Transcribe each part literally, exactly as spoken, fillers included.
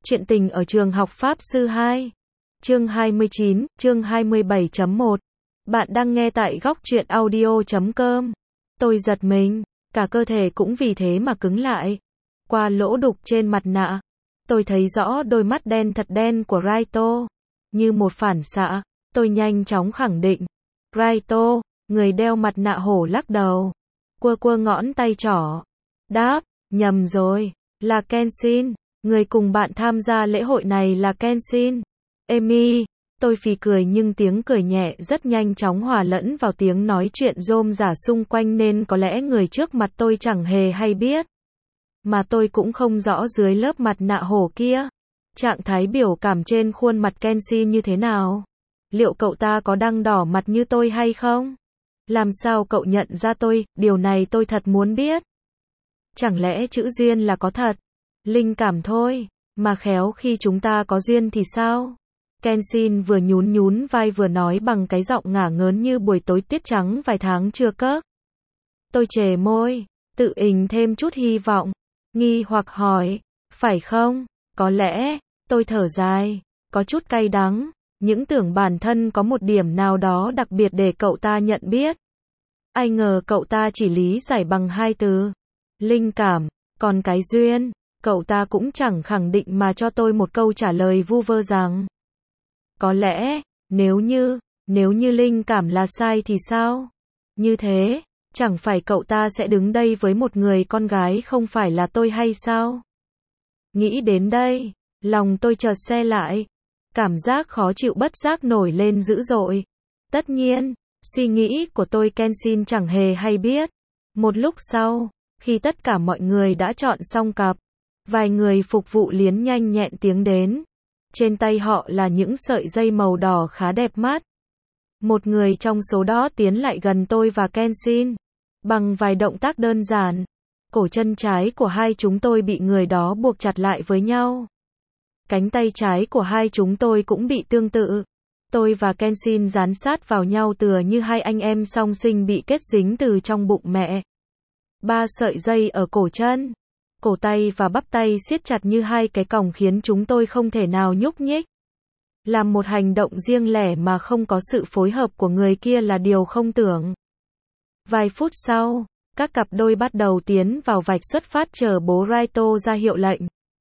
Chuyện tình ở trường học Pháp Sư hai. Chương hai mươi chín, chương hai mươi bảy chấm một. Bạn đang nghe tại góc truyện audio chấm com. Tôi giật mình, cả cơ thể cũng vì thế mà cứng lại. Qua lỗ đục trên mặt nạ, tôi thấy rõ đôi mắt đen thật đen của Raito. Như một phản xạ, tôi nhanh chóng khẳng định. Raito, người đeo mặt nạ hổ lắc đầu. Quơ quơ ngón tay trỏ. Đáp, nhầm rồi, là Kenshin. Người cùng bạn tham gia lễ hội này là Kenshin. Emi, tôi phì cười nhưng tiếng cười nhẹ rất nhanh chóng hòa lẫn vào tiếng nói chuyện rôm rả xung quanh nên có lẽ người trước mặt tôi chẳng hề hay biết. Mà tôi cũng không rõ dưới lớp mặt nạ hổ kia, trạng thái biểu cảm trên khuôn mặt Kenshin như thế nào. Liệu cậu ta có đang đỏ mặt như tôi hay không? Làm sao cậu nhận ra tôi, điều này tôi thật muốn biết. Chẳng lẽ chữ duyên là có thật? Linh cảm thôi, mà khéo khi chúng ta có duyên thì sao? Kenshin vừa nhún nhún vai vừa nói bằng cái giọng ngả ngớn như buổi tối tuyết trắng vài tháng chưa cất. Tôi chề môi, tự ình thêm chút hy vọng, nghi hoặc hỏi, phải không? Có lẽ, tôi thở dài, có chút cay đắng, những tưởng bản thân có một điểm nào đó đặc biệt để cậu ta nhận biết. Ai ngờ cậu ta chỉ lý giải bằng hai từ, linh cảm, còn cái duyên. Cậu ta cũng chẳng khẳng định mà cho tôi một câu trả lời vu vơ rằng, có lẽ, nếu như, nếu như linh cảm là sai thì sao? Như thế, chẳng phải cậu ta sẽ đứng đây với một người con gái không phải là tôi hay sao? Nghĩ đến đây, lòng tôi chợt se lại, cảm giác khó chịu bất giác nổi lên dữ dội. Tất nhiên, suy nghĩ của tôi Kenshin chẳng hề hay biết. Một lúc sau, khi tất cả mọi người đã chọn xong cặp, vài người phục vụ liến nhanh nhẹn tiếng đến. Trên tay họ là những sợi dây màu đỏ khá đẹp mắt. Một người trong số đó tiến lại gần tôi và Kenshin. Bằng vài động tác đơn giản, cổ chân trái của hai chúng tôi bị người đó buộc chặt lại với nhau. Cánh tay trái của hai chúng tôi cũng bị tương tự. Tôi và Kenshin dán sát vào nhau tựa như hai anh em song sinh bị kết dính từ trong bụng mẹ. Ba sợi dây ở cổ chân, cổ tay và bắp tay siết chặt như hai cái còng khiến chúng tôi không thể nào nhúc nhích. Làm một hành động riêng lẻ mà không có sự phối hợp của người kia là điều không tưởng. Vài phút sau, các cặp đôi bắt đầu tiến vào vạch xuất phát chờ bố Raito ra hiệu lệnh.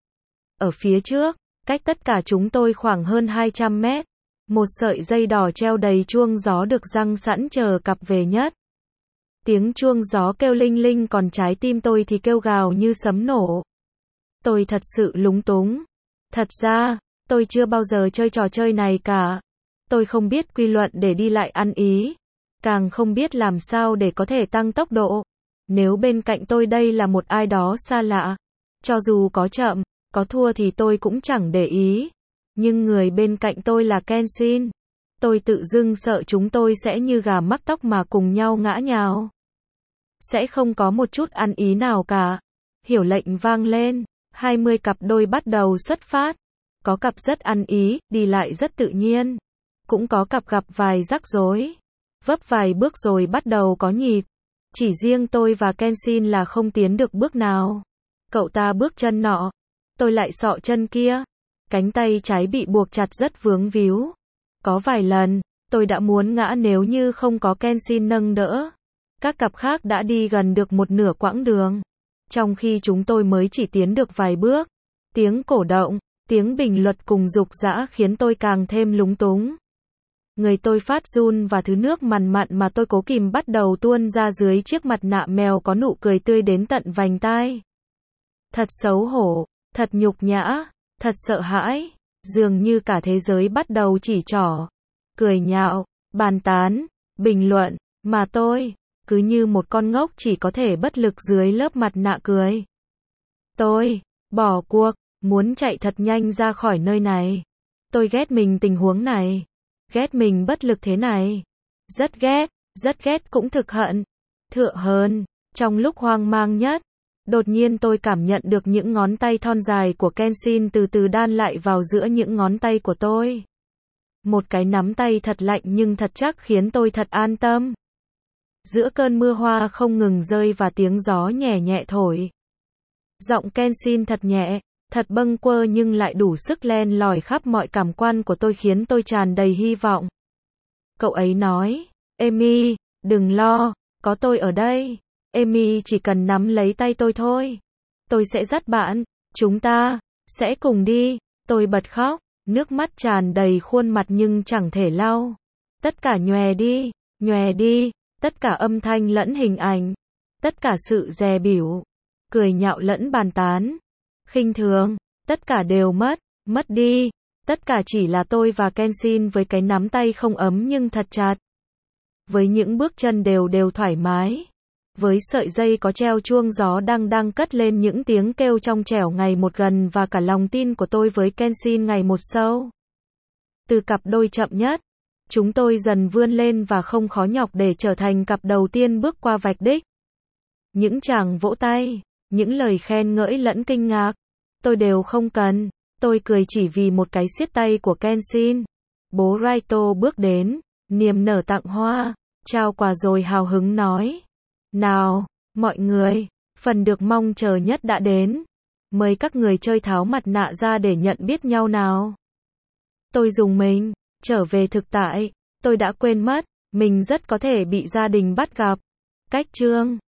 Ở phía trước, cách tất cả chúng tôi khoảng hơn hai trăm mét, một sợi dây đỏ treo đầy chuông gió được giăng sẵn chờ cặp về nhất. Tiếng chuông gió kêu linh linh còn trái tim tôi thì kêu gào như sấm nổ. Tôi thật sự lúng túng. Thật ra, tôi chưa bao giờ chơi trò chơi này cả. Tôi không biết quy luật để đi lại ăn ý. Càng không biết làm sao để có thể tăng tốc độ. Nếu bên cạnh tôi đây là một ai đó xa lạ, cho dù có chậm, có thua thì tôi cũng chẳng để ý. Nhưng người bên cạnh tôi là Kenshin. Tôi tự dưng sợ chúng tôi sẽ như gà mắc tóc mà cùng nhau ngã nhào. Sẽ không có một chút ăn ý nào cả. Hiểu lệnh vang lên, hai mươi cặp đôi bắt đầu xuất phát. Có cặp rất ăn ý, đi lại rất tự nhiên. Cũng có cặp gặp vài rắc rối. Vấp vài bước rồi bắt đầu có nhịp. Chỉ riêng tôi và Kenshin là không tiến được bước nào. Cậu ta bước chân nọ, tôi lại sọ chân kia. Cánh tay trái bị buộc chặt rất vướng víu. Có vài lần, tôi đã muốn ngã nếu như không có Kenshin nâng đỡ. Các cặp khác đã đi gần được một nửa quãng đường. Trong khi chúng tôi mới chỉ tiến được vài bước. Tiếng cổ động, tiếng bình luật cùng dục dã khiến tôi càng thêm lúng túng. Người tôi phát run và thứ nước mằn mặn mà tôi cố kìm bắt đầu tuôn ra dưới chiếc mặt nạ mèo có nụ cười tươi đến tận vành tai. Thật xấu hổ, thật nhục nhã, thật sợ hãi. Dường như cả thế giới bắt đầu chỉ trỏ, cười nhạo, bàn tán, bình luận, mà tôi cứ như một con ngốc chỉ có thể bất lực dưới lớp mặt nạ cười. Tôi bỏ cuộc, muốn chạy thật nhanh ra khỏi nơi này. Tôi ghét mình tình huống này, ghét mình bất lực thế này. Rất ghét, rất ghét cũng thực hận. Thựa hơn, trong lúc hoang mang nhất, đột nhiên tôi cảm nhận được những ngón tay thon dài của Kenshin từ từ đan lại vào giữa những ngón tay của tôi. Một cái nắm tay thật lạnh nhưng thật chắc khiến tôi thật an tâm. Giữa cơn mưa hoa không ngừng rơi và tiếng gió nhẹ nhẹ thổi. Giọng Kenshin thật nhẹ, Thật bâng quơ nhưng lại đủ sức len lỏi khắp mọi cảm quan của tôi khiến tôi tràn đầy hy vọng. Cậu ấy nói, Amy, đừng lo, có tôi ở đây. Amy chỉ cần nắm lấy tay tôi thôi. Tôi sẽ dắt bạn, chúng ta sẽ cùng đi. Tôi bật khóc, nước mắt tràn đầy khuôn mặt nhưng chẳng thể lau. Tất cả nhòe đi, nhòe đi, tất cả âm thanh lẫn hình ảnh, tất cả sự dè bỉu, cười nhạo lẫn bàn tán, khinh thường, tất cả đều mất, mất đi. Tất cả chỉ là tôi và Kenshin với cái nắm tay không ấm nhưng thật chặt. Với những bước chân đều đều thoải mái. Với sợi dây có treo chuông gió đang đang cất lên những tiếng kêu trong trẻo ngày một gần và cả lòng tin của tôi với Kenshin ngày một sâu. Từ cặp đôi chậm nhất, chúng tôi dần vươn lên và không khó nhọc để trở thành cặp đầu tiên bước qua vạch đích. Những tràng vỗ tay, những lời khen ngợi lẫn kinh ngạc, tôi đều không cần. Tôi cười chỉ vì một cái siết tay của Kenshin. Bố Raito bước đến, niềm nở tặng hoa, trao quà rồi hào hứng nói. Nào, mọi người, phần được mong chờ nhất đã đến. Mời các người chơi tháo mặt nạ ra để nhận biết nhau nào. Tôi dùng mình, trở về thực tại, tôi đã quên mất, mình rất có thể bị gia đình bắt gặp. Cách chương